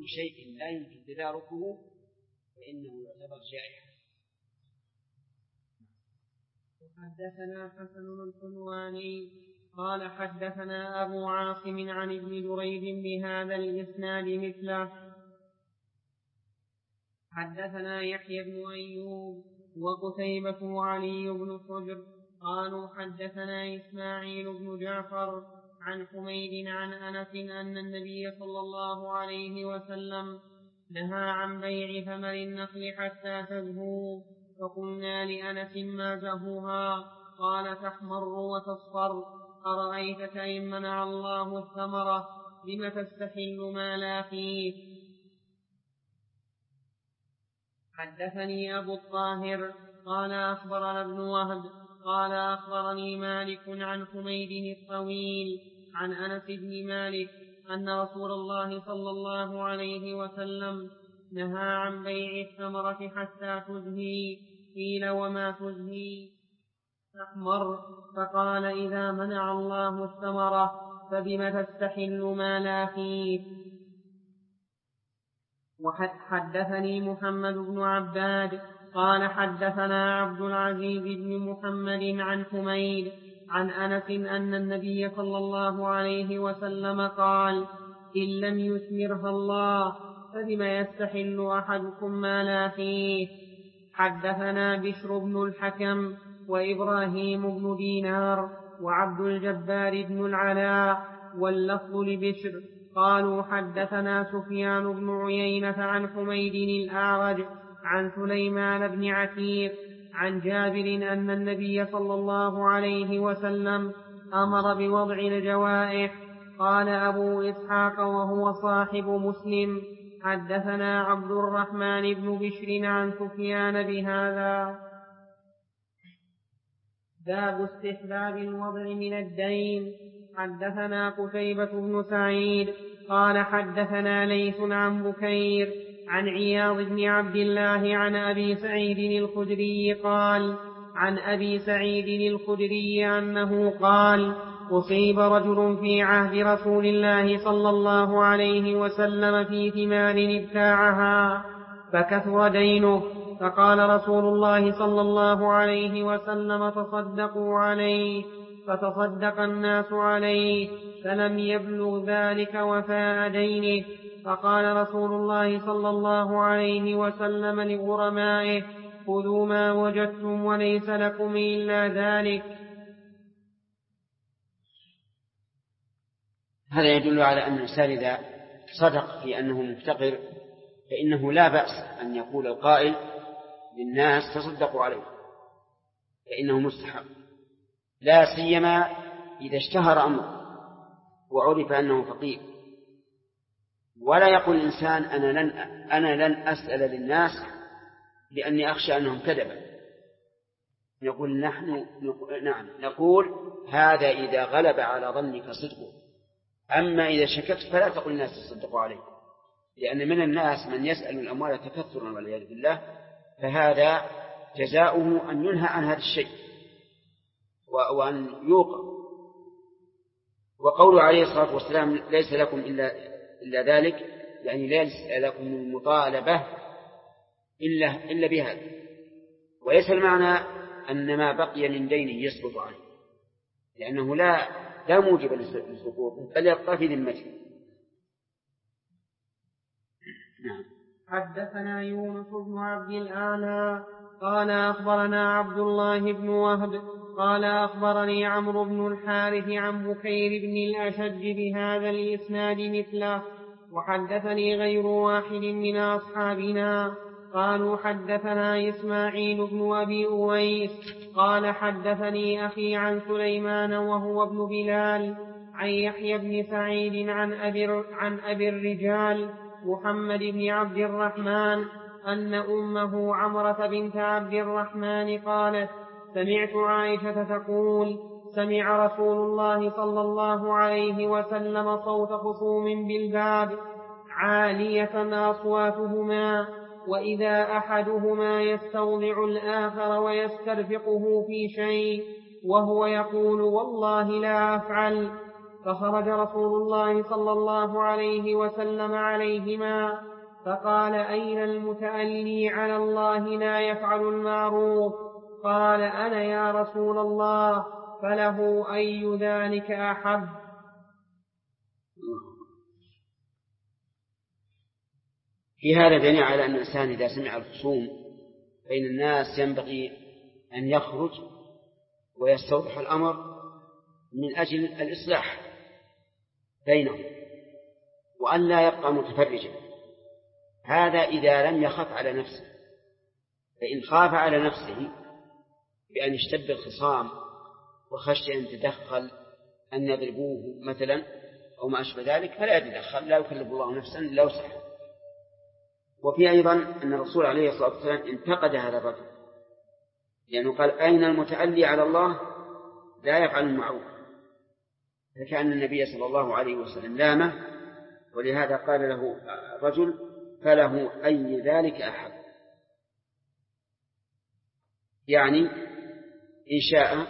شيء لا يمكن تداركه فإنه يعتبر جائحة. حدثنا حسن الحلواني قال حدثنا أبو عاصم عن ابن دريد بهذا الإسناد مثله. حدثنا يحيى بن أيوب وقتيبة وعلي بن حجر قالوا حدثنا إسماعيل بن جعفر عن حميد عن أنس أن النبي صلى الله عليه وسلم نهى عن بيع ثمر النخل حتى تزهو، فقلنا لأنس ما زهوها؟ قال تحمر وتصفر. أرأيتك إن منع الله الثمرة بم تستحل ما لا فيه. حدثني أبو الطاهر قال أخبرنا ابن وهب قال أخبرني مالك عن حميد الطويل عن أنس بن مالك أن رسول الله صلى الله عليه وسلم نهى عن بيع الثمرة حتى تزهي. قيل وما تزهي؟ تحمر. فقال إذا منع الله الثمرة فبم تستحل ما لا فيه. وحدثني محمد بن عباد قال حدثنا عبد العزيز بن محمد عن حميد عن أنس أن النبي صلى الله عليه وسلم قال إن لم يثمرها الله فبم يستحل أحدكم ما لا فيه. حدثنا بشر بن الحكم وإبراهيم بن دينار وعبد الجبار بن العلاء واللفظ لبشر قالوا حدثنا سفيان بن عيينة عن حميد الأعرج عن سليمان بن عتيق عن جابر أن النبي صلى الله عليه وسلم أمر بوضع الجوائح. قال أبو إسحاق وهو صاحب مسلم حدثنا عبد الرحمن بن بشر عن سفيان بهذا. باب استحباب الوضع من الدين. حدثنا قتيبة بن سعيد قال حدثنا ليث عن بكير عن عياض بن عبد الله عن أبي سعيد الخدري قال عن أبي سعيد الخدري أنه قال أصيب رجل في عهد رسول الله صلى الله عليه وسلم في ثمار ابتاعها فكثر دينه، فقال رسول الله صلى الله عليه وسلم تصدقوا عليه، فتصدق الناس عليه فلم يبلغ ذلك وفاء دينه. فقال رسول الله صلى الله عليه وسلم لغرمائه خذوا ما وجدتم وليس لكم إلا ذلك. هذا يدل على أن الإنسان إذا صدق في أنه مفتقر فإنه لا بأس أن يقول القائل للناس تصدقوا عليه، فإنه مستحق، لا سيما إذا اشتهر أمره وعرف أنه فقير. ولا يقول الإنسان أنا لن أسأل للناس لأني أخشى أنهم كذبا. نقول نقول هذا إذا غلب على ظنك صدقه. أما إذا شككت فلا تقول الناس تصدقوا عليه، لأن من الناس من يسأل الأموال تكثرا والعياذ بالله، فهذا جزاؤه أن ينهى عن هذا الشيء وأن يوقع. وقوله عليه الصلاة والسلام ليس لكم إلا ذلك، يعني ليس لكم المطالبة إلا بهذا، وليس المعنى أن ما بقي من دينه يسقط عنه، لأنه لا موجب لسقوطه بل يبقى في ذمته. نعم. حدثنا يونس بن عبد الأعلى قال أخبرنا عبد الله بن وهب قال أخبرني عمرو بن الحارث عن بكير بن الأشج بهذا الإسناد مثله. وحدثني غير واحد من أصحابنا قالوا حدثنا إسماعيل بن أبي أويس قال حدثني أخي عن سليمان وهو ابن بلال عن يحيى بن سعيد عن أبي الرجال محمد بن عبد الرحمن أن أمه عمرة بنت عبد الرحمن قالت سمعت عائشة تقول سمع رسول الله صلى الله عليه وسلم صوت خصوم بالباب عالية أصواتهما، وإذا أحدهما يستوضع الآخر ويسترفقه في شيء وهو يقول والله لا أفعل، فخرج رسول الله صلى الله عليه وسلم عليهما فقال: أين المتألي على الله لا يفعل المعروف؟ قال: أنا يا رسول الله. فله أي ذلك أحب؟ في هذا دليل على أن الإنسان إذا سمع الخصوم بين الناس ينبغي أن يخرج ويستوضح الأمر من أجل الإصلاح بينهم، وأن لا يبقى متفرجا. هذا إذا لم يخف على نفسه، فإن خاف على نفسه بأن يشتد الخصام وخشي أن تدخل أن يضربوه مثلا أو ما أشبه ذلك فلا يتدخل، لا يكلف الله نفسا إلا وسعها. وفي أيضا أن الرسول عليه الصلاة والسلام انتقد هذا الرجل، لأنه قال: أين المتألي على الله لا يفعل المعروف؟ فكأن النبي صلى الله عليه وسلم لامه، ولهذا قال له الرجل: فله أي ذلك أحب؟ يعني إن شاء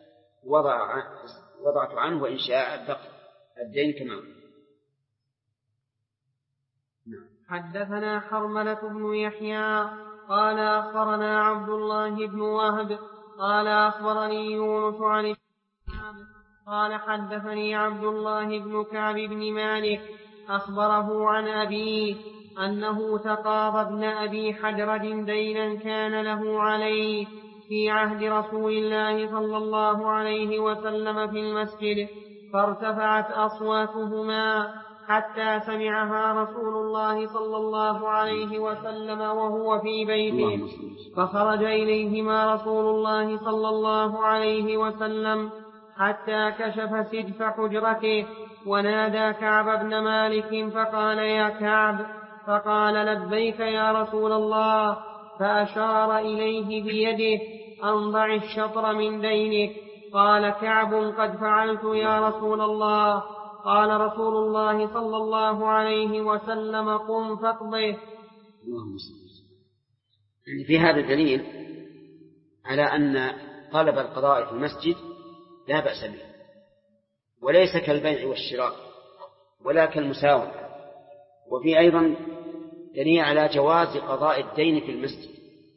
وضعت عنه، وإن شاء بقي الدين كما. حدثنا حرملة بن يحيى قال أخبرنا عبد الله بن وهب قال أخبرني يونس عن الشهاب قال حدثني عبد الله بن كعب بن مالك أخبره عن أبيه أنه تقاضى ابن أبي حدرد دينا كان له عليه في عهد رسول الله صلى الله عليه وسلم في المسجد، فارتفعت أصواتهما حتى سمعها رسول الله صلى الله عليه وسلم وهو في بيته، فخرج إليهما رسول الله صلى الله عليه وسلم حتى كشف سجف حجرته ونادى كعب بن مالك فقال: يا كعب. فقال: لبيك يا رسول الله. فأشار إليه بيده أن ضع الشطر من دينك. قال كعب: قد فعلت يا رسول الله. قال رسول الله صلى الله عليه وسلم: قم فاقضه. في هذا دليل على أن طلب القضاء في المسجد لا بأس به، وليس كالبيع والشراء ولا كالمساومة. وفي أيضا دليل على جواز قضاء الدين في المسجد.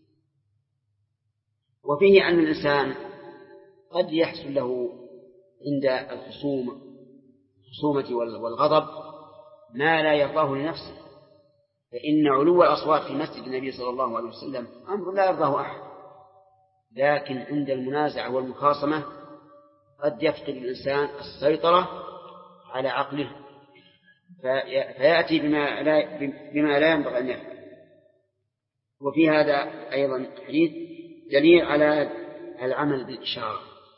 وفيه أن الإنسان قد يحصل له عند الخصومة والغضب ما لا يرضاه لنفسه، فإن علو الأصوات في مسجد النبي صلى الله عليه وسلم أمر لا يرضاه أحد، لكن عند المنازعة والمخاصمة قد يفقد الإنسان السيطرة على عقله فيأتي بما لا ينبغي أن يفعل. وفي هذا أيضا حديث دليل على العمل بالإشارة،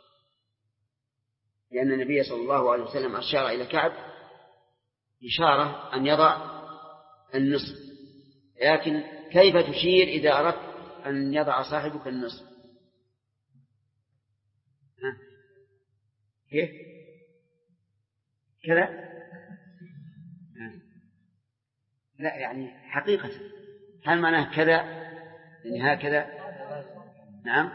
لأن النبي صلى الله عليه وسلم أشار إلى كعب إشارة أن يضع النصف، لكن كيف تشير إذا أردت أن يضع صاحبك النصف؟ كيف؟ كذا؟ لا، يعني حقيقة هل معناه كذا يعني هكذا؟ نعم.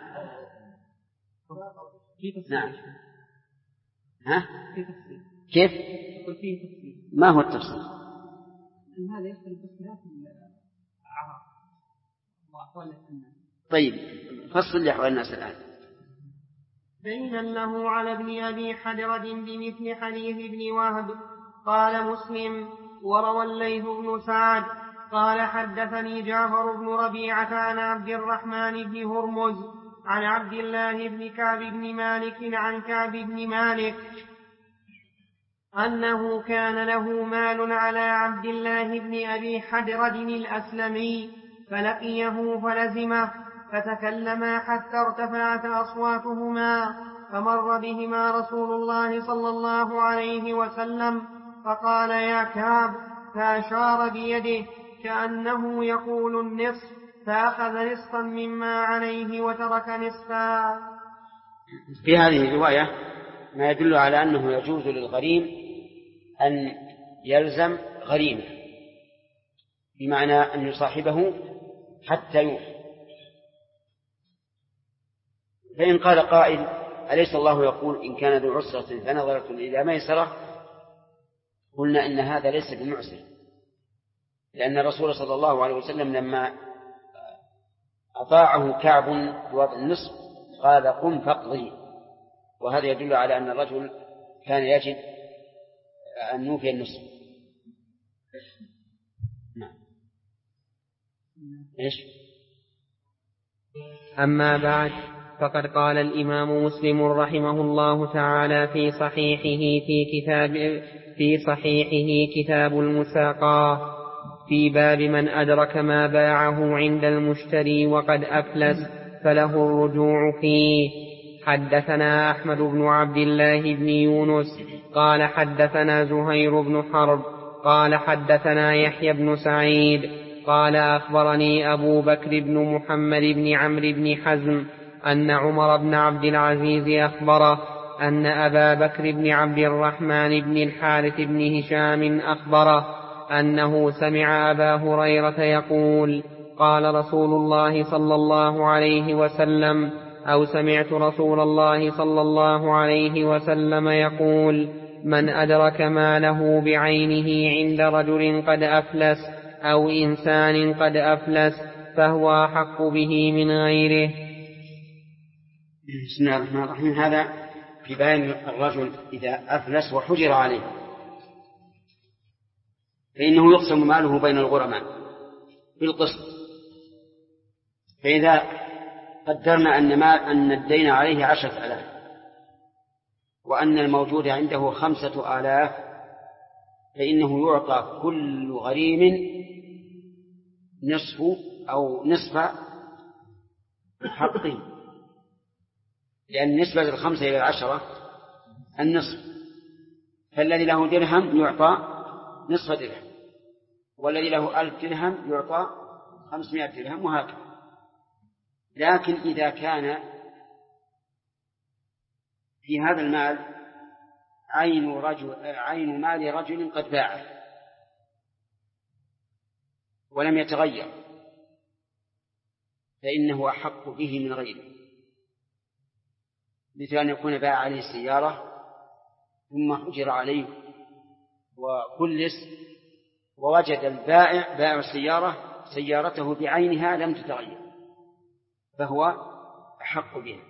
نعم. ها؟ كيف؟ ما هو التفصيل؟ هذا يختلف باختلاف الأعراف وأحوال الناس. طيب فصل لأحوال الناس الآن. دينا له على ابن أبي حدرد بمثل حديث ابن وهب. قال مسلم: وروى الليث بن سعد قال حدثني جعفر بن ربيعة عن عبد الرحمن بن هرمز عن عبد الله بن كعب بن مالك عن كعب بن مالك أنه كان له مال على عبد الله بن أبي حدرد الأسلمي، فلقيه فلزمه، فتكلما حتى ارتفعت أصواتهما، فمر بهما رسول الله صلى الله عليه وسلم فقال: يا كعب. فأشار بيده كأنه يقول النصف، فأخذ نصفا مما عليه وترك نصفا. في هذه الرواية ما يدل على أنه يجوز للغريم أن يلزم غريمه، بمعنى أن يصاحبه حتى يوفي. فإن قال قائل: أليس الله يقول إن كان ذو عسرة فنظرة إلى ميسرة قلنا إن هذا ليس بمعسر، لأن الرسول صلى الله عليه وسلم لما أطاعه كعب بوضع النصف قال قم فاقضي، وهذا يدل على أن الرجل كان يجب أن يوفي النصف. نعم. إيش؟ أما بعد، فقد قال الإمام مسلم رحمه الله تعالى في صحيحه كتاب المساقاة في باب من أدرك ما باعه عند المشتري وقد أفلس فله الرجوع فيه. حدثنا أحمد بن عبد الله بن يونس قال حدثنا زهير بن حرب قال حدثنا يحيى بن سعيد قال أخبرني أبو بكر بن محمد بن عمرو بن حزم أن عمر بن عبد العزيز أخبره أن أبا بكر بن عبد الرحمن بن الحارث بن هشام أخبره أنه سمع أبا هريرة يقول قال رسول الله صلى الله عليه وسلم أو سمعت رسول الله صلى الله عليه وسلم يقول من أدرك ماله بعينه عند رجل قد أفلس أو إنسان قد أفلس فهو أحق به من غيره. بسم الله الرحمن الرحيم. هذا في بيان الرجل إذا أفلس وحجر عليه فإنه يقسم ماله بين الغرماء بالقسط. فإذا قدرنا أن الدين عليه 10,000 وأن الموجود عنده 5,000 فإنه يعطى كل غريم نصف حقه، لأن نسبة 5 إلى 10 النصف، فالذي له درهم يعطى نصف درهم، والذي له 1000 درهم يعطى 500 درهم، وهكذا. لكن إذا كان في هذا المال عين مال رجل قد باعه ولم يتغير فإنه أحق به من غيره، مثل أن يكون باع عليه السيارة ثم حجر عليه وكلس ووجد البائع بائع السيارة سيارته بعينها لم تتغير فهو أحق بها.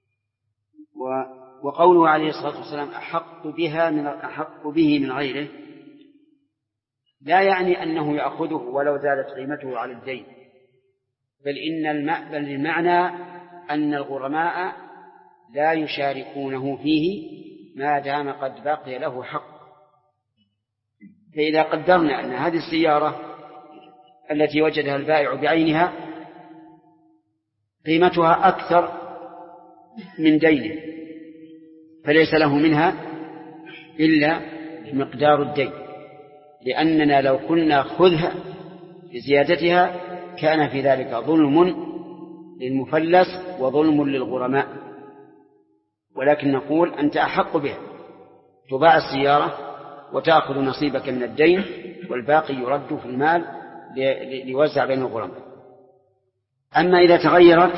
وقوله عليه الصلاة والسلام أحق به من غيره لا يعني أنه يأخذه ولو زادت قيمته على الدين، بل المعنى أن الغرماء لا يشاركونه فيه ما دام قد بقي له حق. فإذا قدرنا أن هذه السيارة التي وجدها البائع بعينها قيمتها أكثر من دينه فليس له منها إلا مقدار الدين، لأننا لو كنا خذها بزيادتها كان في ذلك ظلم للمفلس وظلم للغرماء. ولكن نقول أنت أحق بها، تباع السيارة وتأخذ نصيبك من الدين والباقي يرد في المال ليوزع بين الغرماء. أما إذا تغيرت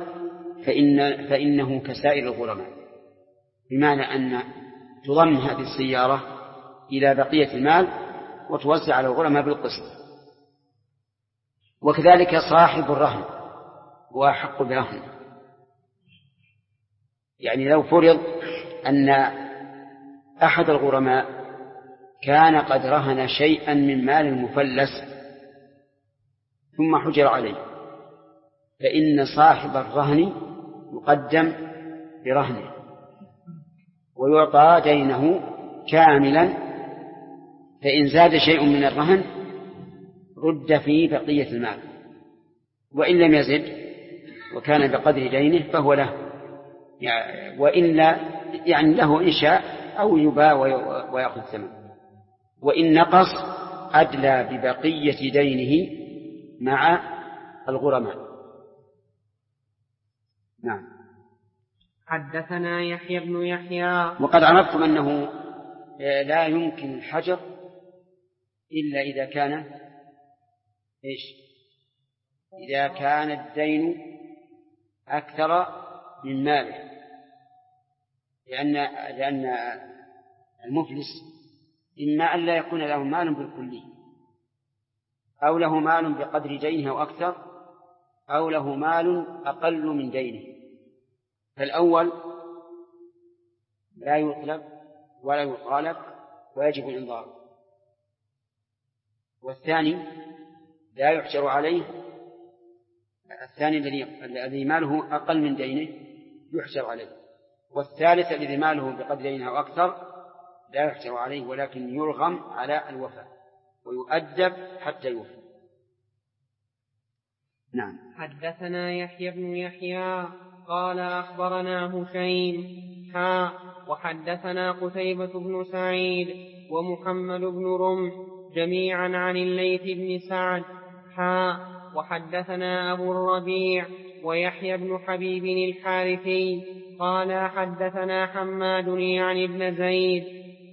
فإنه كسائر الغرماء، بمعنى أن تضم هذه السيارة إلى بقية المال وتوزع على الغرماء بالقسط. وكذلك صاحب الرهن هو أحق برهن، يعني لو فرض أن أحد الغرماء كان قد رهن شيئا من مال المفلس ثم حجر عليه فإن صاحب الرهن يقدم برهنه ويعطى دينه كاملا، فإن زاد شيء من الرهن رد في بقية المال، وإن لم يزد وكان بقدر دينه فهو له، وإلا يعني له إن شاء أو يباع ويأخذ ثمن، وإن نقص أدلى ببقية دينه مع الغرماء. نعم. حدثنا يحيى بن يحيى. وقد عرفتم أنه لا يمكن الحجر إلا إذا كان إذا كان الدين أكثر من ماله، لأن المفلس إما أن لا يكون له مال بالكلي، أو له مال بقدر دينه أو أكثر، أو له مال أقل من دينه. فالأول لا يطلب ولا يطالب ويجب الإنظار، والثاني لا يحجر عليه، الثاني الذي ماله أقل من دينه يحجر عليه، والثالث الذي ماله بقدر دينه أو أكثر لا يحجر عليه ولكن يرغم على الوفاء ويؤدب حتى يوفي. نعم. حدثنا يحيى بن يحيى قال أخبرنا هشيم وحدثنا قتيبة بن سعيد ومحمد بن رمح جميعا عن الليث بن سعد وحدثنا أبو الربيع ويحيى بن حبيب الحارثي قال حدثنا حماد يعني ابن زيد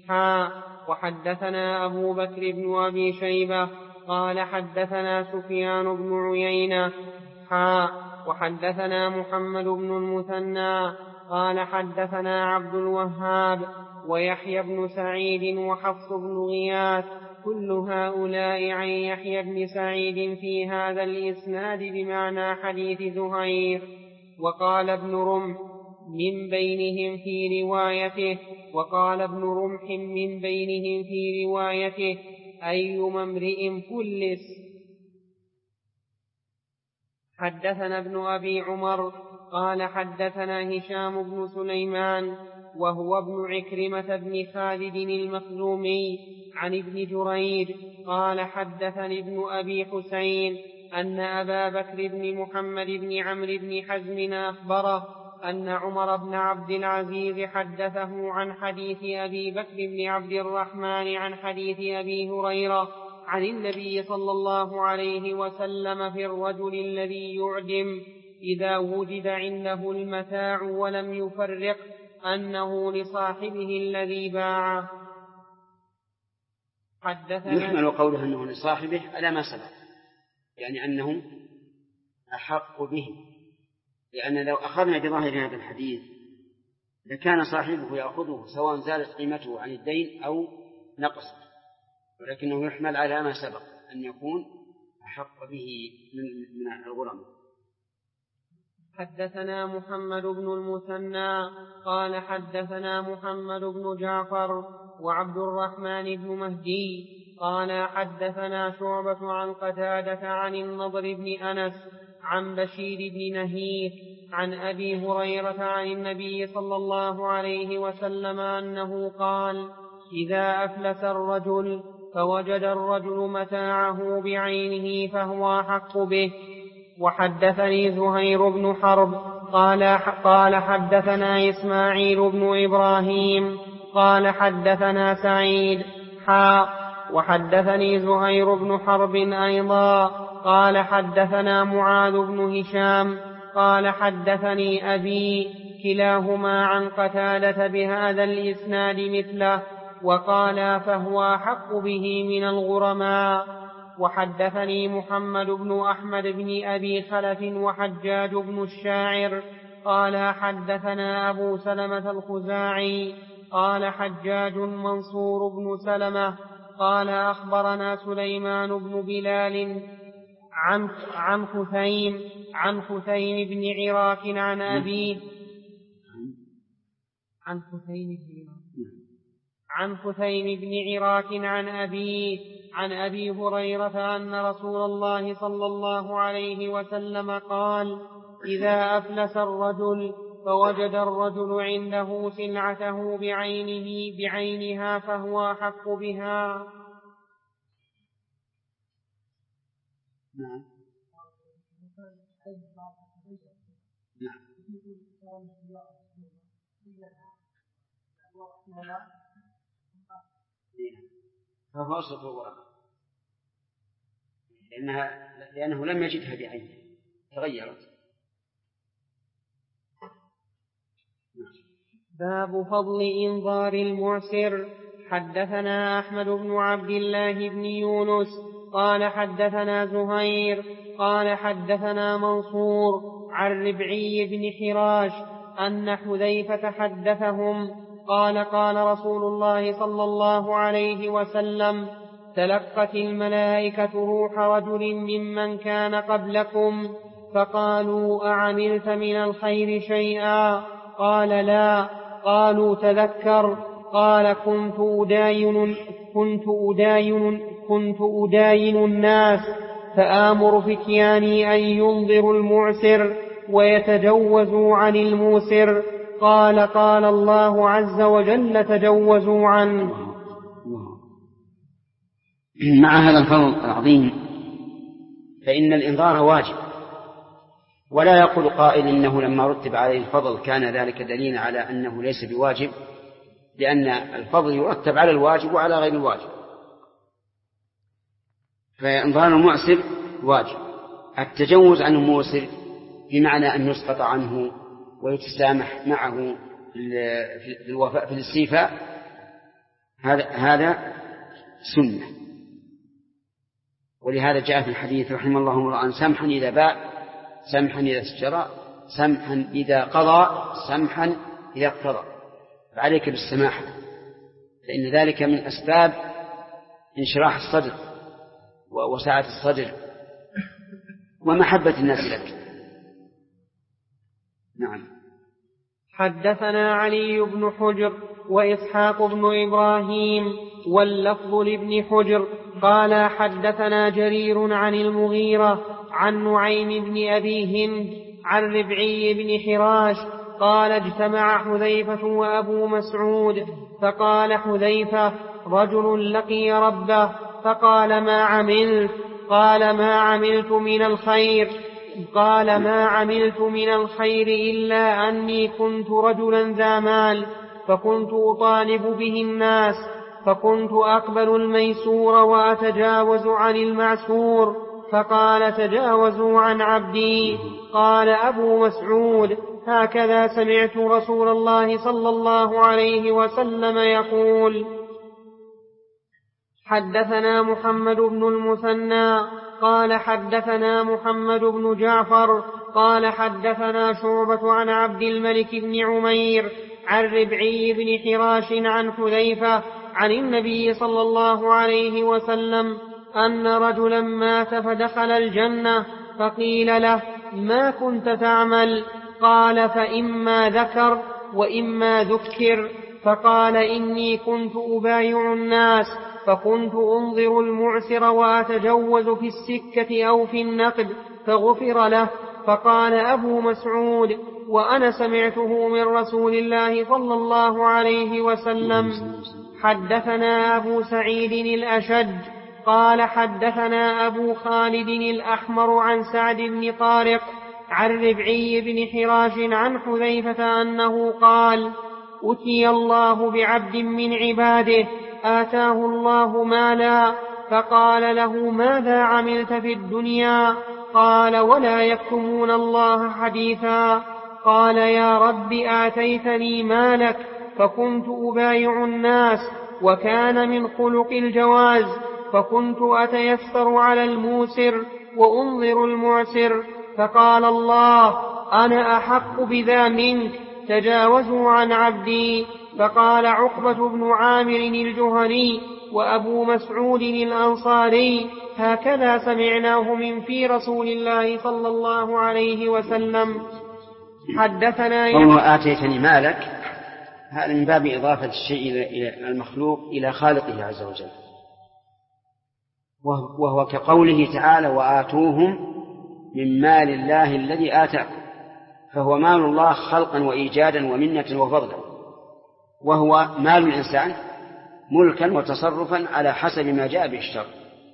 وحدثنا أبو بكر بن أبي شيبة قال حدثنا سفيان بن عيينة وحدثنا محمد بن المثنى قال حدثنا عبد الوهاب ويحيى بن سعيد وحفص بن غياث كل هؤلاء عن يحيى بن سعيد في هذا الإسناد بمعنى حديث زهير. وقال ابن رمح من بينهم في روايته أيما امرئ فلس. حدثنا ابن أبي عمر قال حدثنا هشام بن سليمان وهو ابن عكرمة بن خالد المخزومي عن ابن جريج قال حدثني ابن أبي حسين أن أبا بكر بن محمد بن عمرو بن حزم أخبره أن عمر بن عبد العزيز حدثه عن حديث أبي بكر بن عبد الرحمن عن حديث أبي هريرة عن النبي صلى الله عليه وسلم في الرجل الذي يعدم إذا وجد عنده المتاع ولم يفرق أنه لصاحبه الذي باعه. يحمل قوله أنه لصاحبه على ما سبق، يعني أنه أحق به، لأن لو أخذنا بظاهر هذا الحديث لكان صاحبه يأخذه سواء زالت قيمته عن الدين أو نقص، ولكنه يحمل على ما سبق أن يكون أحق به من الغرم. حدثنا محمد بن المثنى قال حدثنا محمد بن جعفر وعبد الرحمن بن مهدي قال حدثنا شعبة عن قتادة عن النضر بن أنس عن بشير بن نهيك عن أبي هريرة عن النبي صلى الله عليه وسلم أنه قال إذا أفلس الرجل فوجد الرجل متاعه بعينه فهو أحق به. وحدثني زهير بن حرب قال حدثنا إسماعيل بن إبراهيم قال حدثنا سعيد وحدثني زهير بن حرب أيضا قال حدثنا معاذ بن هشام قال حدثني أبي كلاهما عن قتادة بهذا الإسناد مثله وقال فهو أحق به من الغرماء. وحدثني محمد بن أحمد بن أبي خلف وحجاج بن الشاعر قال حدثنا أبو سلمة الخزاعي قال حجاج منصور بن سلمة قال أخبرنا سليمان بن بلال عن خثيم بن عراك عن أبيه عن خثيم بن عراك عن أبيه عن أبي هريرة أن رسول الله صلى الله عليه وسلم قال إذا أفلس الرجل فوجد الرجل عنده سلعته بعينها فهو أحق بها. نعم. فهو أصل الغرماء لأنه لم يجدها بعينه تغيرت. باب فضل إنظار المعسر. حدثنا أحمد بن عبد الله بن يونس قال حدثنا زهير قال حدثنا منصور عن ربعي بن حراش أن حذيفة حدثهم قال قال رسول الله صلى الله عليه وسلم: تلقت الملائكة روح رجل ممن كان قبلكم فقالوا: أعملت من الخير شيئا؟ قال: لا. قالوا: تذكر. قال: كنت أداين الناس فآمر فتياني أن ينظروا المعسر ويتجوزوا عن الموسر. قال: قال الله عز وجل: تجوزوا عنه. مع هذا الفضل العظيم فإن الإنذار واجب، ولا يقول قائل إنه لما رتب عليه الفضل كان ذلك دليلا على أنه ليس بواجب، لأن الفضل يرتب على الواجب وعلى غير الواجب. فإنظار المعسر واجب. التجوز عن الموسر بمعنى أن يسقط عنه ويتسامح معه في الوفاء في الاستيفاء، هذا سنة. ولهذا جاء في الحديث: رحم الله امرأ سمحا إذا باع، سمحا إذا اشترى، سمحا إذا قضى، سمحا إذا اقتضى. فعليك بالسماحة، فإن ذلك من أسباب انشراح الصدر وسعة الصدر ومحبة الناس لك. نعم. حدثنا علي بن حجر وإسحاق بن إبراهيم واللفظ لابن حجر قال: حدثنا جرير عن المغيرة عن نعيم بن أبي هند عن ربعي بن حراش قال: اجتمع حذيفة وأبو مسعود، فقال حذيفة: رجل لقي ربه، فقال: ما عملت؟ قال: ما عملت من الخير إلا أني كنت رجلا ذا مال، فكنت أطالب به الناس، فكنت أقبل الميسور وأتجاوز عن المعسور، فقال: تجاوزوا عن عبدي. قال أبو مسعود: هكذا سمعت رسول الله صلى الله عليه وسلم يقول. حدثنا محمد بن المثنى قال: حدثنا محمد بن جعفر قال: حدثنا شعبة عن عبد الملك بن عمير عن ربعي بن حراش عن حذيفة عن النبي صلى الله عليه وسلم أن رجلا مات فدخل الجنة، فقيل له: ما كنت تعمل؟ قال: فإما ذكر وإما ذكر. فقال: إني كنت أبايع الناس، فكنت أنظر المعسر وأتجوز في السكة أو في النقد، فغفر له. فقال أبو مسعود: وأنا سمعته من رسول الله صلى الله عليه وسلم. حدثنا أبو سعيد الأشج قال: حدثنا أبو خالد الأحمر عن سعد بن طارق عن ربعي بن حراش عن حذيفة أنه قال: أتي الله بعبد من عباده آتاه الله مالا، فقال له: ماذا عملت في الدنيا؟ قال: ولا يكتمون الله حديثا. قال: يا رب آتيتني مالك فكنت أبايع الناس، وكان من خلق الجواز، فكنت أتيسر على الموسر وأنظر المعسر، فقال الله: أنا أحق بذا منك، تجاوزوا عن عبدي. فقال عقبة بن عامر الجهني وأبو مسعود الأنصاري: هكذا سمعناه من في رسول الله صلى الله عليه وسلم. حدثنا قوله آتيتني مالك، هذا من باب إضافة الشيء إلى المخلوق إلى خالقه عز وجل، وهو كقوله تعالى: وآتوهم من مال الله الذي آتاكم، فهو مال الله خلقا وإيجادا ومنة وفضلا، وهو مال الإنسان ملكا وتصرفا على حسب ما جاء به الشرع.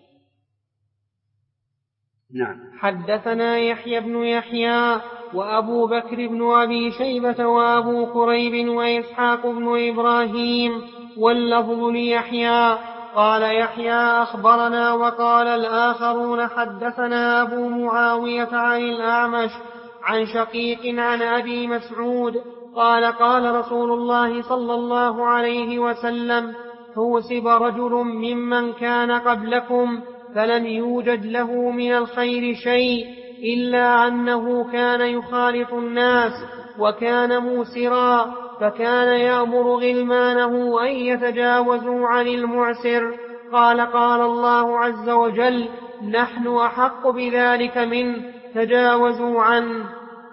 نعم. حدثنا يحيى بن يحيى وأبو بكر بن أبي شيبة وأبو كريب وإسحاق بن إبراهيم واللفظ ليحيى. قال يحيى: أخبرنا. وقال الآخرون: حدثنا أبو معاوية عن الأعمش عن شقيق عن أبي مسعود قال: قال رسول الله صلى الله عليه وسلم: حوسب رجل ممن كان قبلكم فلم يوجد له من الخير شيء إلا أنه كان يخالط الناس وكان موسرا، فكان يأمر غلمانه أن يتجاوزوا عن المعسر. قال الله عز وجل: نحن أحق بذلك منه، تجاوزوا عنه.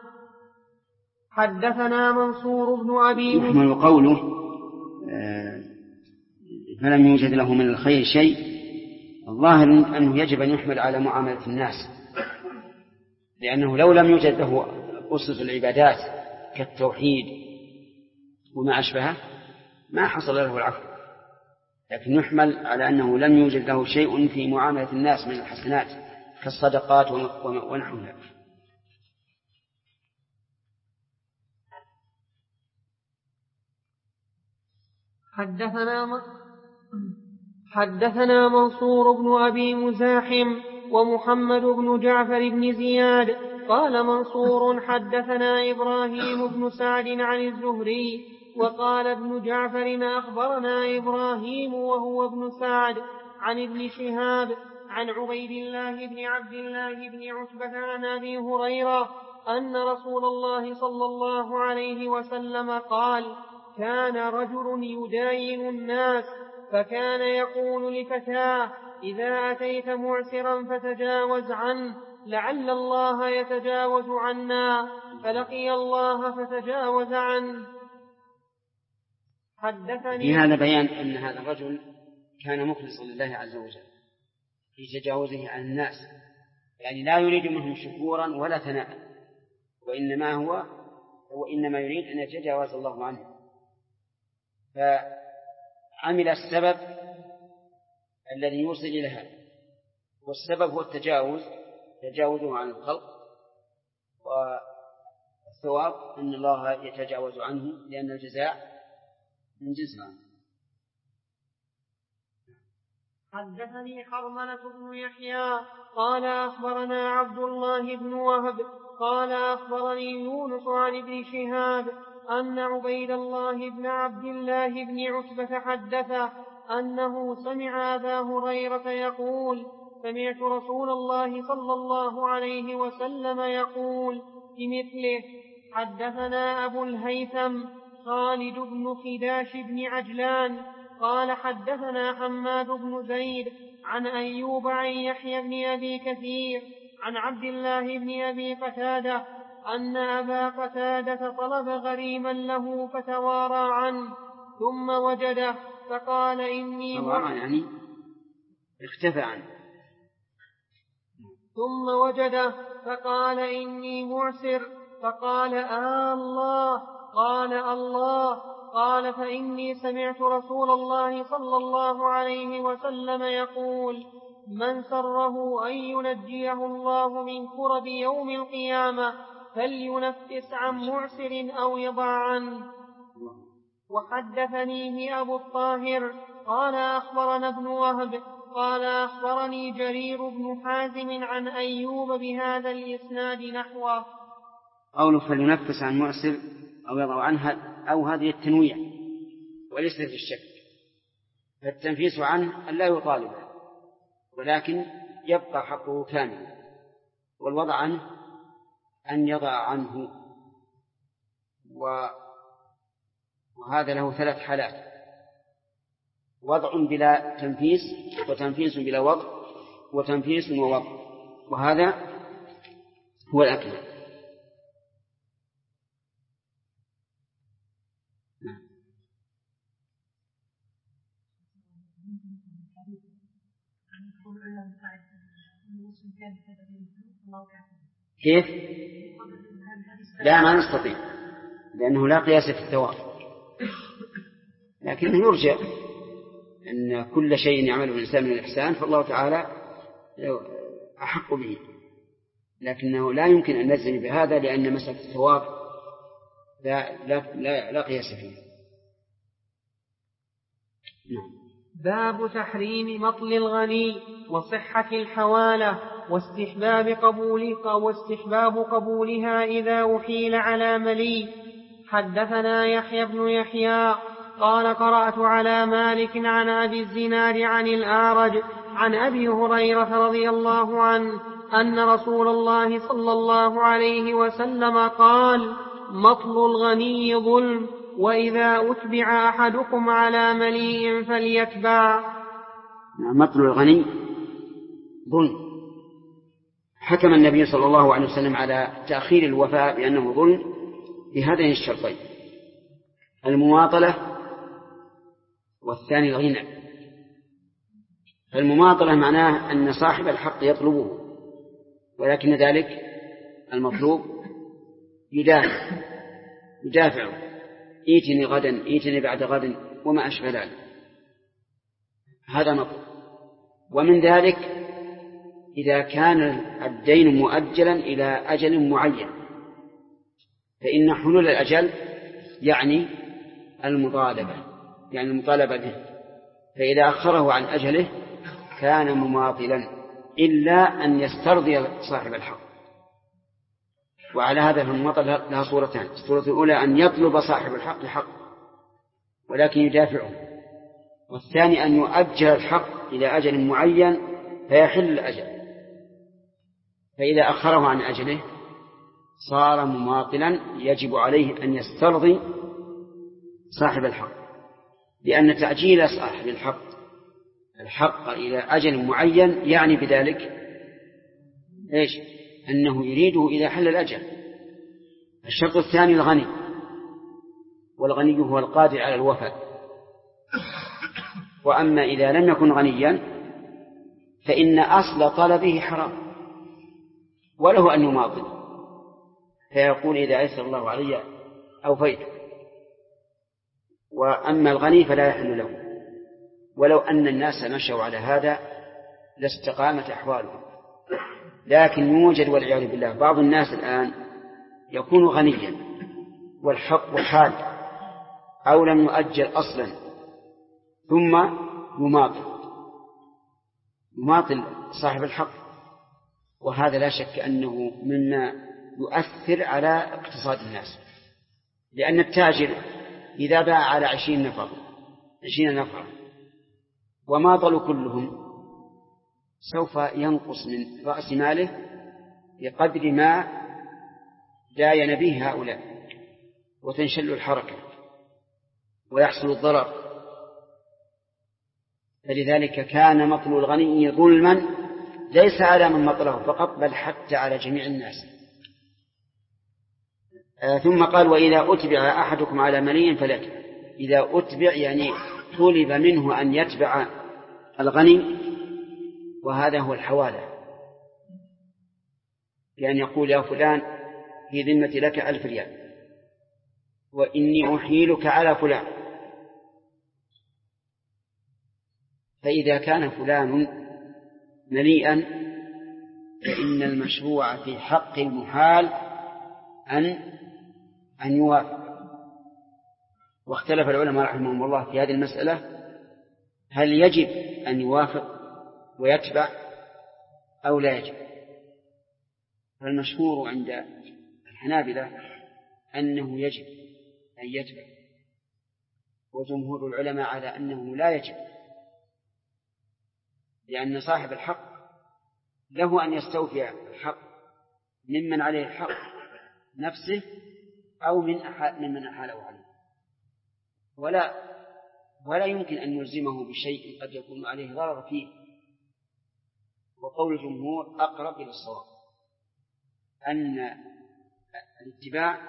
حدثنا منصور بن أبي يحمل قوله فلم يوجد له من الخير شيء، الظاهر أنه يجب أن يحمل على معاملة الناس، لأنه لو لم يوجد له أسس العبادات كالتوحيد وما أشبهه ما حصل له العفو، لكن يحمل على أنه لم يوجد له شيء في معاملة الناس من الحسنات كالصدقات ونحوها. حدثنا منصور بن أبي مزاحم ومحمد بن جعفر بن زياد قال منصور: حدثنا إبراهيم بن سعد عن الزهري، وقال ابن جعفر: أخبرنا إبراهيم وهو ابن سعد عن ابن شهاب عن عبيد الله بن عبد الله بن عتبة عن أبي هريرة أن رسول الله صلى الله عليه وسلم قال: كان رجل يداين الناس فكان يقول لفتاه: إذا أتيت معسرا فتجاوز عنه لعل الله يتجاوز عنا، فلقي الله فتجاوز عنه. في هذا بيان أن هذا الرجل كان مخلصا لله عز وجل في تجاوزه عن الناس، يعني لا يريد منهم شكورا ولا ثناء، وإنما يريد أن يتجاوز الله عنه، فعمل السبب الذي يوصل إلى هذا، والسبب هو تجاوزه عن الخلق، والثواب أن الله يتجاوز عنه لأن الجزاء من جنس العمل. حدثني حرملة بن يحيى قال أخبرنا عبد الله بن وهب قال أخبرني يونس عن ابن شهاب أن عبيد الله بن عبد الله بن عتبة حدثه أنه سمع أبا هريرة يقول: سمعت رسول الله صلى الله عليه وسلم يقول بمثله. حدثنا أبو الهيثم خالد بن خداش بن عجلان قال حدثنا حماد بن زيد عن أيوب عن يحيى بن أبي كثير عن عبد الله بن أبي قتادة أن أبا قتادة طلب غريما له فتوارى عنه ثم وجده فقال: إني يعني اختفى عنه، ثم وجده فقال: إني معسر، فقال: الله. قال: الله. قال: فإني سمعت رسول الله صلى الله عليه وسلم يقول: من سره أن ينجيه الله من كرب يوم القيامة فلينفس عن معسر أو يضع عنه. وحدثنيه أبو الطاهر قال أخبرنا ابن وهب قال أخبرني جرير بن حازم عن أيوب بهذا الإسناد نحوه. قوله فلينفس عن معسر أو يضع عنها أو هذه التنويع وليس في الشك، فالتنفيس عنه أن لا يطالب ولكن يبقى حقه كامل، والوضع عنه أن يضع عنه، وهذا له 3 حالات: وضع بلا تنفيس، وتنفيس بلا وضع، وتنفيس ووضع، وهذا هو الأكمل. كيف؟ لا، ما نستطيع، لأنه لا قياس في الثواب، لكنه يرجع أن كل شيء يعمله الإنسان من الإحسان فالله تعالى أحق به، لكنه لا يمكن أن نجزم بهذا لأن مسألة الثواب لا قياس فيه. نعم. باب تحريم مطل الغني وصحة الحوالة واستحباب قبولها إذا أحيل على ملي. حدثنا يحيى بن يحيى قال قرأت على مالك عن أبي الزناد عن الأعرج عن أبي هريرة رضي الله عنه أن رسول الله صلى الله عليه وسلم قال: مطل الغني ظلم وإذا أتبع أحدكم على مليء فليتبع. مطل الغني ظلم، حكم النبي صلى الله عليه وسلم على تأخير الوفاء بأنه ظلم بهذين الشرطين: المماطلة والثاني الغنى. المماطلة معناه أن صاحب الحق يطلبه، ولكن ذلك المطلوب يدافع: ائتني غدا، ائتني بعد غد، وما أشبه ذلك، هذا مطلوب. ومن ذلك إذا كان الدين مؤجلا إلى أجل معين، فإن حلول الأجل يعني المطالبة به، فإذا أخره عن أجله كان مماطلا، إلا أن يسترضي صاحب الحق. وعلى هذا المماطل لها صورتان: الصورة الأولى أن يطلب صاحب الحق حق ولكن يدافعه، والثاني أن يؤجل الحق إلى أجل معين فيحل الأجل، فإذا أخره عن أجله صار مماطلا، يجب عليه أن يسترضي صاحب الحق، لأن تأجيل صاحب الحق إلى أجل معين يعني بذلك أنه يريده إذا حل الأجل. الشرط الثاني الغني، والغني هو القادر على الوفاء. وأما إذا لم يكن غنيا فإن أصل طلبه حرام، وله أن يماطل، فيقول: إذا أيسر الله علي أوفيت. وأما الغني فلا يحل له، ولو أن الناس مشوا على هذا لاستقامت أحوالهم. لكن يوجد والعياذ بالله بعض الناس الآن يكون غنيا والحق حال أو لم يؤجل أصلا، ثم يماطل صاحب الحق، وهذا لا شك أنه مما يؤثر على اقتصاد الناس، لأن التاجر إذا باع على 20 نفر وماطلوا كلهم سوف ينقص من رأس ماله بقدر ما داين به هؤلاء، وتنشل الحركة ويحصل الضرر. فلذلك كان مطل الغني ظلما ليس على من مطله فقط، بل حتى على جميع الناس. ثم قال: وإذا أتبع أحدكم على ملي فليتبع. إذا أتبع يعني طلب منه أن يتبع الغني، وهذا هو الحوالة، بأن يقول: يا فلان في ذمتي لك 1000 ريال وإني أحيلك على فلان. فإذا كان فلان مليئا فإن المشروع في حق المحال أن يوافق. واختلف العلماء رحمهم الله في هذه المسألة: هل يجب أن يوافق ويتبع أو لا يجب؟ فالمشهور عند الحنابلة أنه يجب أن يتبع، وجمهور العلماء على أنه لا يجب، لأن صاحب الحق له أن يستوفي الحق ممن عليه الحق نفسه أو ممن أحاله عليه، ولا يمكن أن يلزمه بشيء قد يكون عليه ضرر فيه. وقول الجمهور أقرب إلى الصواب، أن الاتباع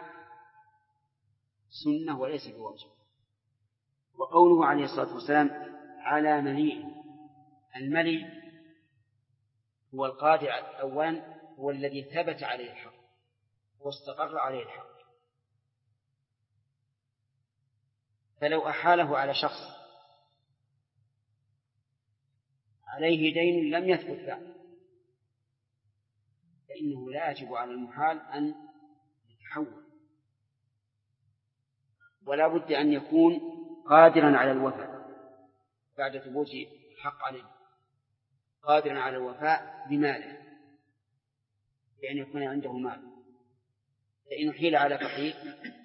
سنة وليس بواجب. وقوله عليه الصلاة والسلام على مليء، الملي هو القادر أولا، هو الذي ثبت عليه الحق واستقر عليه الحق. فلو أحاله على شخص عليه دين لم يثبت بعد فإنه لا يجب على المحال أن يتحول، ولا بد أن يكون قادرا على الوفاء بعد ثبوت الحق عليه، قادرا على الوفاء بماله، بأن يكون عنده مال. فإن حيل على فقير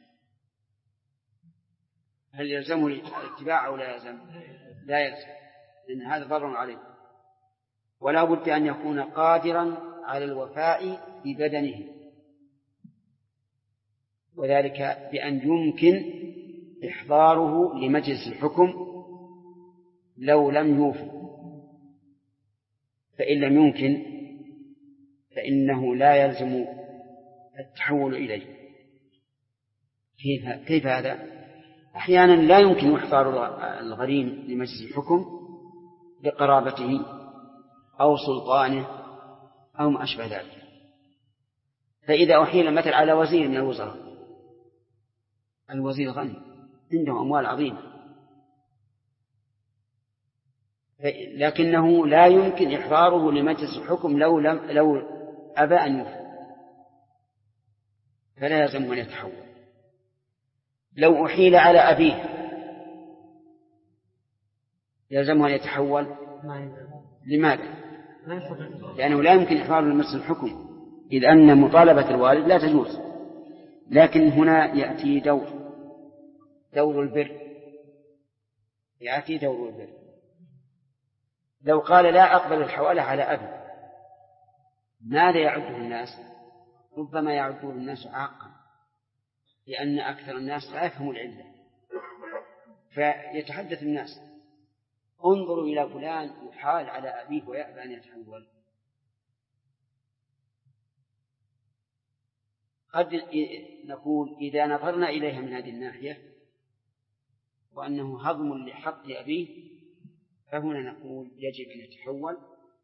هل يلزمه الاتباع أو لا يلزم؟ لا يلزم، لأن هذا ضرر عليه. ولا بد أن يكون قادرا على الوفاء ببدنه، وذلك بأن يمكن إحضاره لمجلس الحكم لو لم يوفي، فإن لم يمكن فإنه لا يلزم التحول إليه. كيف هذا؟ أحيانا لا يمكن إحضار الغريم لمجلس الحكم لقرابته أو سلطانه أو ما أشبه ذلك، فإذا أحيل مثل على وزير من الوزراء، الوزير غني عنده أموال عظيمة، لكنه لا يمكن إحضاره لمجلس الحكم لو أبى أن يفعل، فلا يلزم أن يتحول. لو أحيل على أبيه يلزم أن يتحول. لماذا؟ لأنه لا يمكن إحضاره لمجلس الحكم، إذ أن مطالبة الوالد لا تجوز. لكن هنا يأتي دور البر، يأتي دور البر. لو قال لا أقبل الحوالة على أبي، ماذا يعده الناس؟ ربما يعده الناس عاقا، لأن أكثر الناس لا يفهموا العلة، فيتحدث الناس انظروا إلى فلان يحال على أبيه ويأبى أن يتحول. قد نقول إذا نظرنا إليها من هذه الناحية وأنه هضم لحق أبيه، فهنا نقول يجب أن يتحول.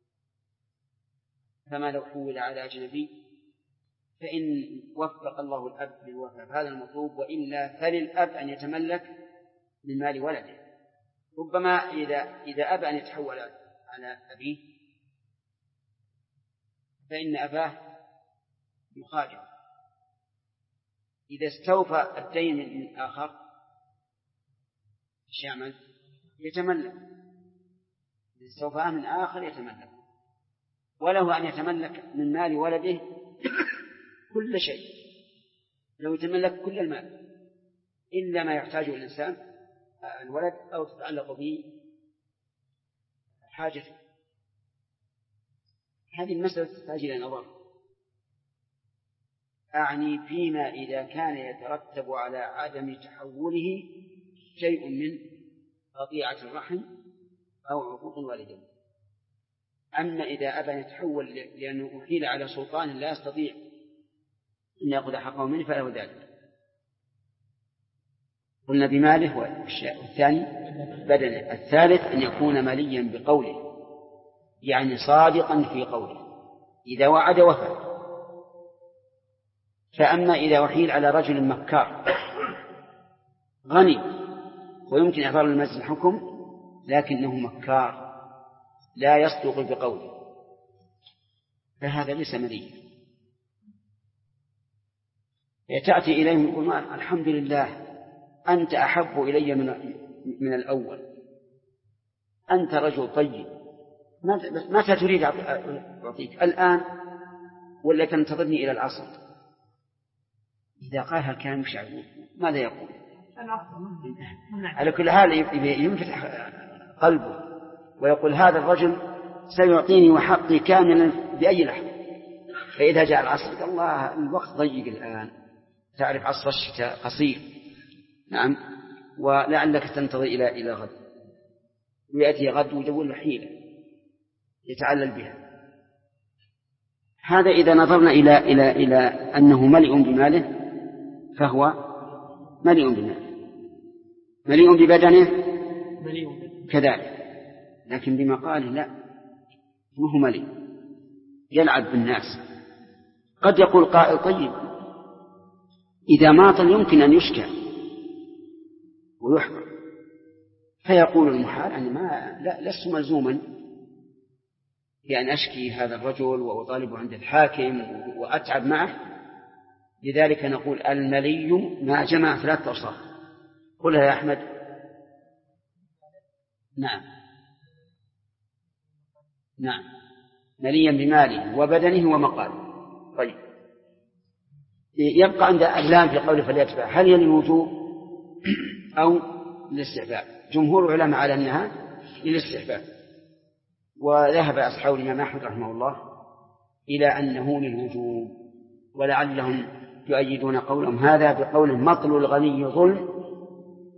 فما لو حول على أجنبي، فإن وفق الله الأب للوفاء هذا المطلوب، وإلا فللأب أن يتملك من مال ولده. ربما إذا أبى أن يتحول على أبيه فإن أباه يخالف. إذا استوفى الدين من آخر ايش يعمل؟ يتملك. إذا استوفاه من آخر يتملك، وله أن يتملك من مال ولده كل شيء، لو يتملك كل المال إلا ما يحتاجه الإنسان الولد أو تتعلق به حاجته. هذه المسألة تحتاج إلى نظر، أعني فيما إذا كان يترتب على عدم تحوله شيء من قطيعة الرحم أو عقوق الوالدين. أما إذا أبى يتحول لأنه أحيل على سلطان لا يستطيع أن يأخذ حقه منه فله ذلك. قلنا بماله، والثاني بدنه. الثالث أن يكون مليا بقوله، يعني صادقا في قوله، إذا وعد وفى. فأما إذا أحيل على رجل مكار غني ويمكن إحضار لمجلس الحكم لكنه مكار لا يصدق بقوله، فهذا ليس مليا. تأتي إليه يقول الحمد لله أنت أحب إلي من الأول، أنت رجل طيب، متى تريد أعطيك؟ الآن ولا تنتظرني إلى العصر؟ إذا قال هالكلام مش عارف ماذا يقول؟ على كل حال ينفتح قلبه ويقول هذا الرجل سيعطيني وحقي كاملا بأي لحظة. فإذا جاء العصر قال الله الوقت ضيق الآن، تعرف عصر الشتاء قصير، نعم، ولعلك تنتظر إلى غد. ويأتي غد ويدور له حيلة يتعلل بها. هذا إذا نظرنا إلى أنه مليء بماله فهو مليء بماله، مليء ببدنه كذلك، لكن بمقاله لا، هو مليء يلعب بالناس. قد يقول قائل طيب إذا ماطل يمكن أن يشكى ويحضر، فيقول المحال أنا لست ملزوما بأن أشكي هذا الرجل وأطالبه عند الحاكم وأتعب معه. لذلك نقول الملي ما جمع 3 أوصاف. قلها يا أحمد. نعم مليا بماله وبدنه ومقاله. طيب يبقى عند اللام في قوله فليتبع، هل هي للوجوب أو للاستحباب؟ جمهور العلماء على أنها للاستحباب، وذهب أصحاب الإمام أحمد رحمه الله إلى أنه للوجوب، ولعلهم يؤيدون قولهم هذا بقول مطل الغني ظلم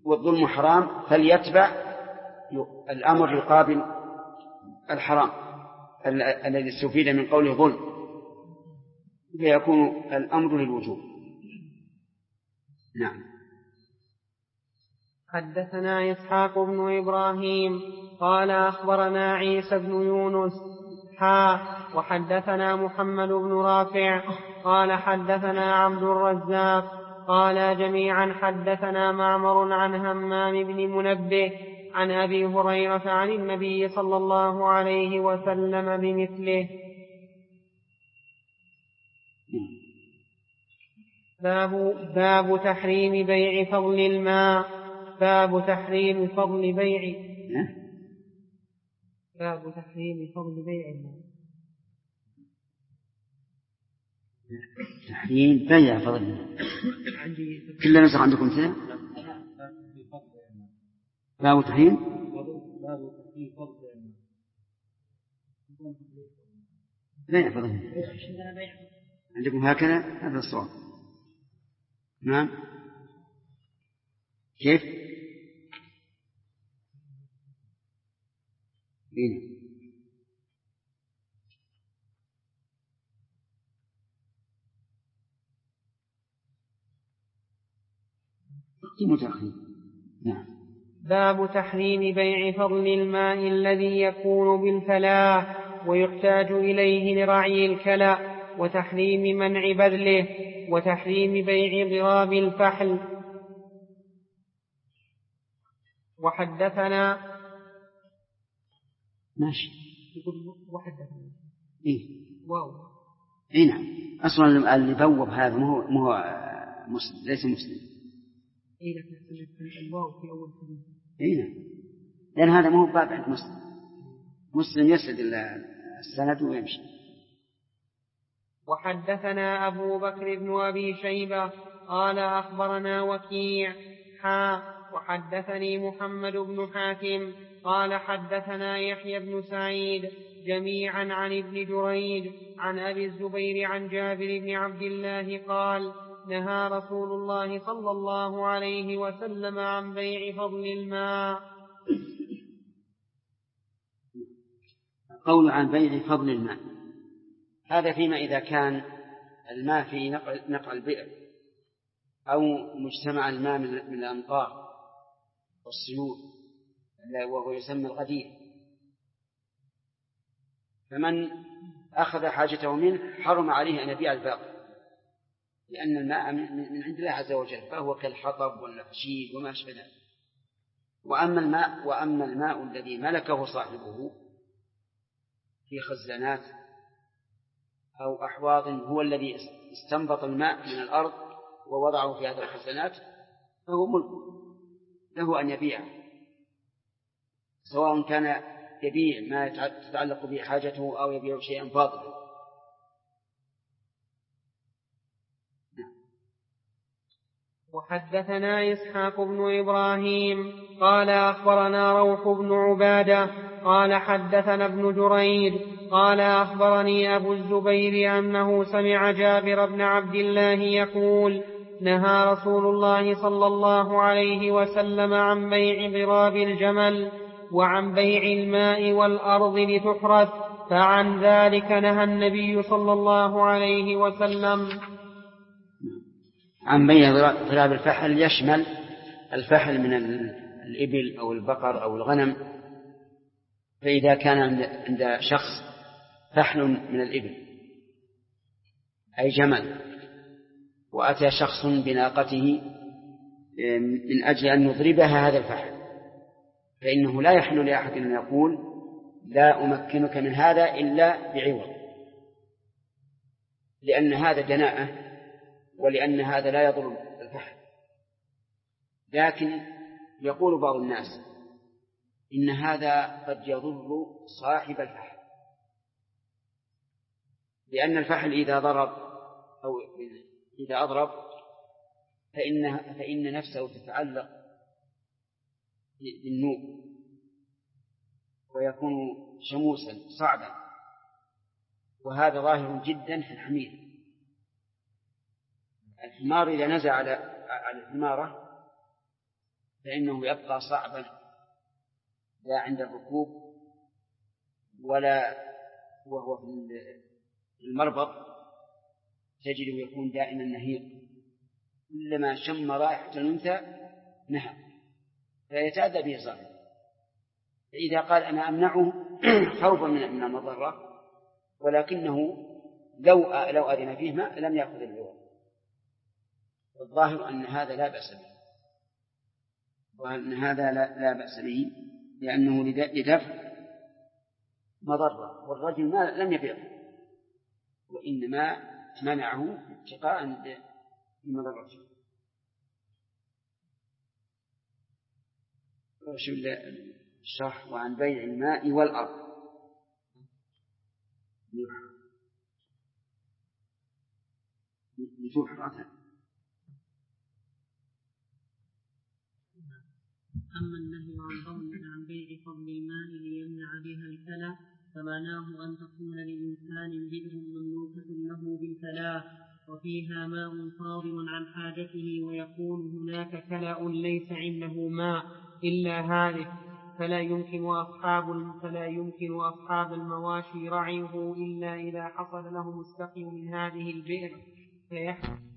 والظلم حرام فليتبع الأمر يقابل الحرام الذي استفيد من قوله ظلم، فيكون الأمر للوجوب. نعم. حدثنا إسحاق بن إبراهيم قال أخبرنا عيسى بن يونس وحدثنا محمد بن رافع قال حدثنا عبد الرزاق قال جميعا حدثنا معمر عن همام بن منبه عن أبي هريرة عن النبي صلى الله عليه وسلم بمثله. باب تحريم بيع فضل الماء. باب تحريم فضل بيع الماء. تحريم بيع فضل الماء. كل نسخ عندكم كذا؟ باب تحريم فضل بيع فضل الماء. عندكم هكذا؟ هذا الصواب. نعم. كيف؟ نعم. باب تحريم بيع فضل الماء الذي يكون بالفلاة ويحتاج إليه لرعي الكلى، وتحريم منع بذله، وتحريم بيع ضراب الفحل. وحدثنا ماشي. وحدثنا واو. نعم. أصلا اللي بوب هذا مو مسلم، ليس مسلم. الواو في أول حديث. نعم. لأن هذا مو باب عند مسلم يسرد السند ويمشي. وحدثنا أبو بكر بن أبي شيبة قال أخبرنا وكيع وحدثني محمد بن حاتم قال حدثنا يحيى بن سعيد جميعا عن ابن جريج عن أبي الزبير عن جابر بن عبد الله قال نهى رسول الله صلى الله عليه وسلم عن بيع فضل الماء. قول عن بيع فضل الماء هذا فيما إذا كان الماء في نقع البئر أو مجتمع الماء من الأمطار والسيول وهو يسمى الغدير، فمن أخذ حاجته منه حرم عليه أن يبيع الباقي، لأن الماء من عند الله عز وجل فهو كالحطب والحشيد وما أشبه ذلك. وأما الماء الذي ملكه صاحبه في خزانات أو أحواض هو الذي استنبط الماء من الأرض ووضعه في هذه الخزانات فهو ملك له أن يبيعه، سواء كان يبيع ما تتعلق به حاجته أو يبيع شيئا فاضلا. وحدثنا إسحاق بن إبراهيم قال أخبرنا روح بن عبادة قال حدثنا ابن جريج قال أخبرني أبو الزبير أنه سمع جابر بن عبد الله يقول نهى رسول الله صلى الله عليه وسلم عن بيع ضراب الجمل وعن بيع الماء والأرض لتحرث، فعن ذلك نهى النبي صلى الله عليه وسلم. عن بيع ضراب الفحل يشمل الفحل من الإبل أو البقر أو الغنم، فإذا كان عند شخص فحل من الإبل أي جمل وأتى شخص بناقته من أجل أن يضربها هذا الفحل، فإنه لا يحل لأحد أن يقول لا أمكنك من هذا إلا بعوض، لأن هذا دناءة ولأن هذا لا يضر الفحل. لكن يقول بعض الناس إن هذا قد يضر صاحب الفحل، لأن الفحل إذا ضرب أو إذا أضرب فإن نفسه تتعلق بالنوء ويكون شموسا صعبا، وهذا ظاهر جدا في الحمير. الحمار إذا نزع على الحمارة فإنه يبقى صعبا لا عند الركوب ولا وهو في المربط، تجده يكون دائما نهيق، كلما شم رائحة الأنثى نهى، فيتأذى به صاحبه. فإذا قال أنا أمنعه خوفا من المضرة، ولكنه لو أذن فيه ما لم يأخذ العوض. الظاهر أن هذا لا بأس به، وأن هذا لا بأس به لأنه لدفع مضرة، والرجل لم يبيض، وإنما منعه اتقاء لمضرته. الشرح وعن بيع الماء والأرض. أما النهي عن قول عن بيع فضل الماء ليمنع بها الكلى فمعناه أن تكون للإنسان بئر مملوكة له بالكلاء وفيها ماء فاضل عن حاجته، ويكون هناك كلاء ليس عنده ماء إلا هذه، فلا يمكن أصحاب المواشي رعيه إلا إذا حصل لهم السقي من هذه البئر